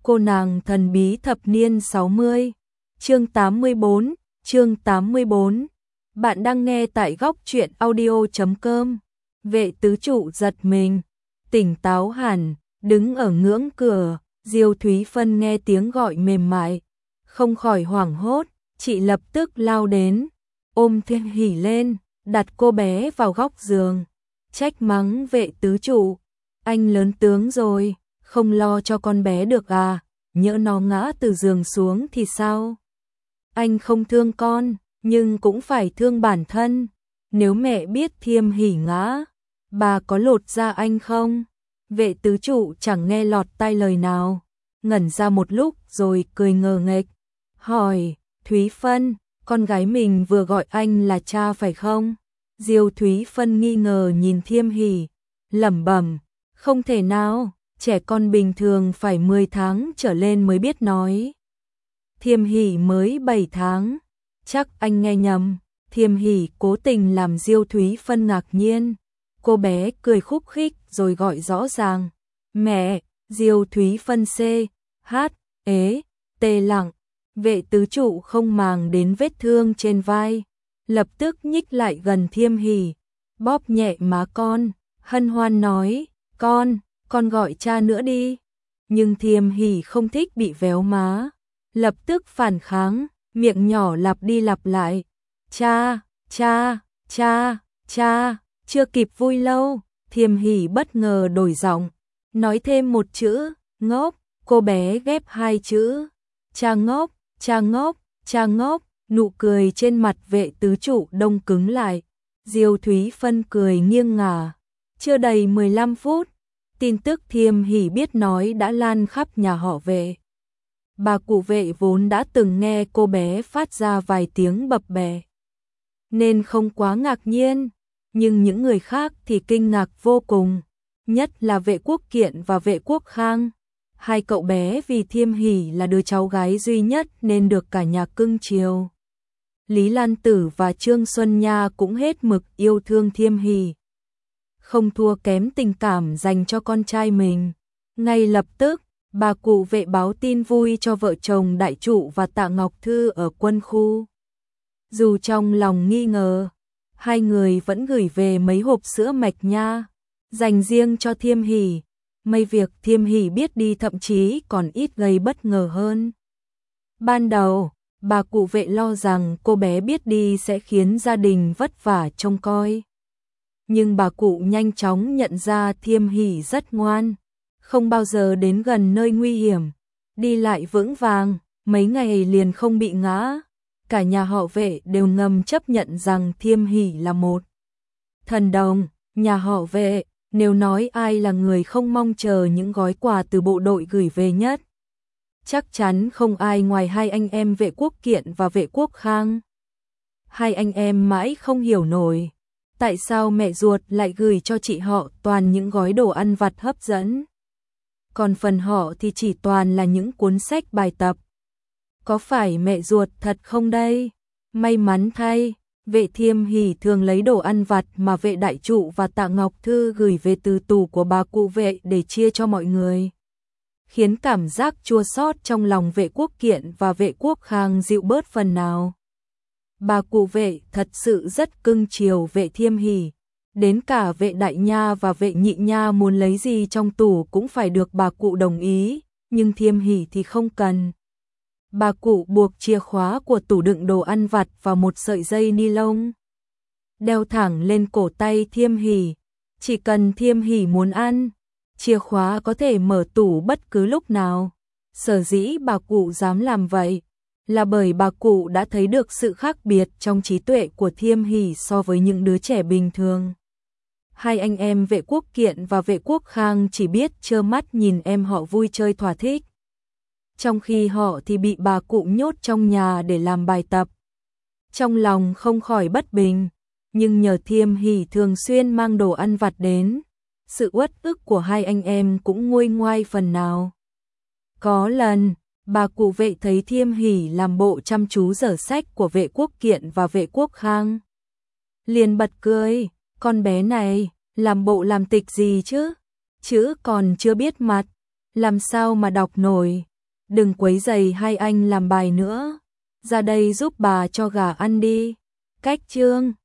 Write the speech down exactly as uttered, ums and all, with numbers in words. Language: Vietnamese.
Cô nàng thần bí thập niên sáu mươi. Chương tám mươi bốn, chương tám mươi bốn. Bạn đang nghe tại góc truyện audio chấm com. Vệ tứ trụ giật mình, tỉnh táo hẳn, đứng ở ngưỡng cửa, Diêu Thúy Phân nghe tiếng gọi mềm mại, không khỏi hoảng hốt, chị lập tức lao đến, ôm Thiêm Hỉ lên, đặt cô bé vào góc giường, trách mắng vệ tứ trụ, anh lớn tướng rồi, không lo cho con bé được à, nhỡ nó ngã từ giường xuống thì sao? Anh không thương con, nhưng cũng phải thương bản thân, nếu mẹ biết Thiêm Hỉ ngã, bà có lột da anh không? Vệ tứ trụ chẳng nghe lọt tai lời nào, ngẩn ra một lúc rồi cười ngờ nghệch, hỏi, Thúy Phân, con gái mình vừa gọi anh là cha phải không? Diêu Thúy Phân nghi ngờ nhìn Thiêm Hỉ, lẩm bẩm, không thể nào, trẻ con bình thường phải mười tháng trở lên mới biết nói. Thiêm Hỉ mới bảy tháng, chắc anh nghe nhầm. Thiêm Hỉ cố tình làm Diêu Thúy Phân ngạc nhiên. Cô bé cười khúc khích rồi gọi rõ ràng, mẹ. Diêu Thúy Phân c, hát, ế, tê lặng. Vệ tứ trụ không màng đến vết thương trên vai, lập tức nhích lại gần Thiêm Hỉ, bóp nhẹ má con, hân hoan nói, con, con gọi cha nữa đi. Nhưng Thiêm Hỉ không thích bị véo má, lập tức phản kháng, miệng nhỏ lặp đi lặp lại, cha, cha, cha, cha. Chưa kịp vui lâu, Thiêm Hỉ bất ngờ đổi giọng, nói thêm một chữ, ngốc. Cô bé ghép hai chữ, cha ngốc, cha ngốc, cha ngốc. Nụ cười trên mặt vệ tứ trụ đông cứng lại. Diêu Thúy Phân cười nghiêng ngả. Chưa đầy mười lăm phút, tin tức Thiêm Hỉ biết nói đã lan khắp nhà họ Vệ. Bà cụ Vệ vốn đã từng nghe cô bé phát ra vài tiếng bập bẹ, nên không quá ngạc nhiên, nhưng những người khác thì kinh ngạc vô cùng, nhất là Vệ Quốc Kiện và Vệ Quốc Khang. Hai cậu bé vì Thiêm Hỉ là đứa cháu gái duy nhất nên được cả nhà cưng chiều. Lý Lan Tử và Trương Xuân Nha cũng hết mực yêu thương Thiêm Hỉ, không thua kém tình cảm dành cho con trai mình. Ngay lập tức, bà cụ Vệ báo tin vui cho vợ chồng Đại Trụ và Tạ Ngọc Thư ở quân khu. Dù trong lòng nghi ngờ, hai người vẫn gửi về mấy hộp sữa mạch nha, dành riêng cho Thiêm Hỉ. Mấy việc Thiêm Hỉ biết đi thậm chí còn ít gây bất ngờ hơn. Ban đầu, bà cụ Vệ lo rằng cô bé biết đi sẽ khiến gia đình vất vả trông coi. Nhưng bà cụ nhanh chóng nhận ra Thiêm Hỉ rất ngoan, không bao giờ đến gần nơi nguy hiểm, đi lại vững vàng, mấy ngày liền không bị ngã. Cả nhà họ Vệ đều ngầm chấp nhận rằng Thiêm Hỉ là một thần đồng. Nhà họ Vệ, nếu nói ai là người không mong chờ những gói quà từ bộ đội gửi về nhất, chắc chắn không ai ngoài hai anh em Vệ Quốc Kiện và Vệ Quốc Khang. Hai anh em mãi không hiểu nổi, tại sao mẹ ruột lại gửi cho chị họ toàn những gói đồ ăn vặt hấp dẫn, còn phần họ thì chỉ toàn là những cuốn sách bài tập. Có phải mẹ ruột thật không đây? May mắn thay, Vệ Thiêm Hỉ thường lấy đồ ăn vặt mà Vệ Đại Trụ và Tạ Ngọc Thư gửi về từ tủ của bà cụ Vệ để chia cho mọi người, khiến cảm giác chua xót trong lòng Vệ Quốc Kiện và Vệ Quốc Khang dịu bớt phần nào. Bà cụ Vệ thật sự rất cưng chiều Vệ Thiêm Hỉ, đến cả Vệ Đại Nha và Vệ Nhị Nha muốn lấy gì trong tủ cũng phải được bà cụ đồng ý, nhưng Thiêm Hỉ thì không cần. Bà cụ buộc chìa khóa của tủ đựng đồ ăn vặt vào một sợi dây ni lông, đeo thẳng lên cổ tay Thiêm Hỉ. Chỉ cần Thiêm Hỉ muốn ăn, chìa khóa có thể mở tủ bất cứ lúc nào. Sở dĩ bà cụ dám làm vậy là bởi bà cụ đã thấy được sự khác biệt trong trí tuệ của Thiêm Hỉ so với những đứa trẻ bình thường. Hai anh em Vệ Quốc Kiện và Vệ Quốc Khang chỉ biết trơ mắt nhìn em họ vui chơi thỏa thích, trong khi họ thì bị bà cụ nhốt trong nhà để làm bài tập. Trong lòng không khỏi bất bình, nhưng nhờ Thiêm Hỉ thường xuyên mang đồ ăn vặt đến, sự uất ức của hai anh em cũng nguôi ngoai phần nào. Có lần, bà cụ Vệ thấy Thiêm Hỉ làm bộ chăm chú dở sách của Vệ Quốc Kiện và Vệ Quốc Khang, liền bật cười, con bé này, làm bộ làm tịch gì chứ? Chữ còn chưa biết mặt, làm sao mà đọc nổi? đừng quấy rầy hai anh làm bài nữa, ra đây giúp bà cho gà ăn đi. Cách chương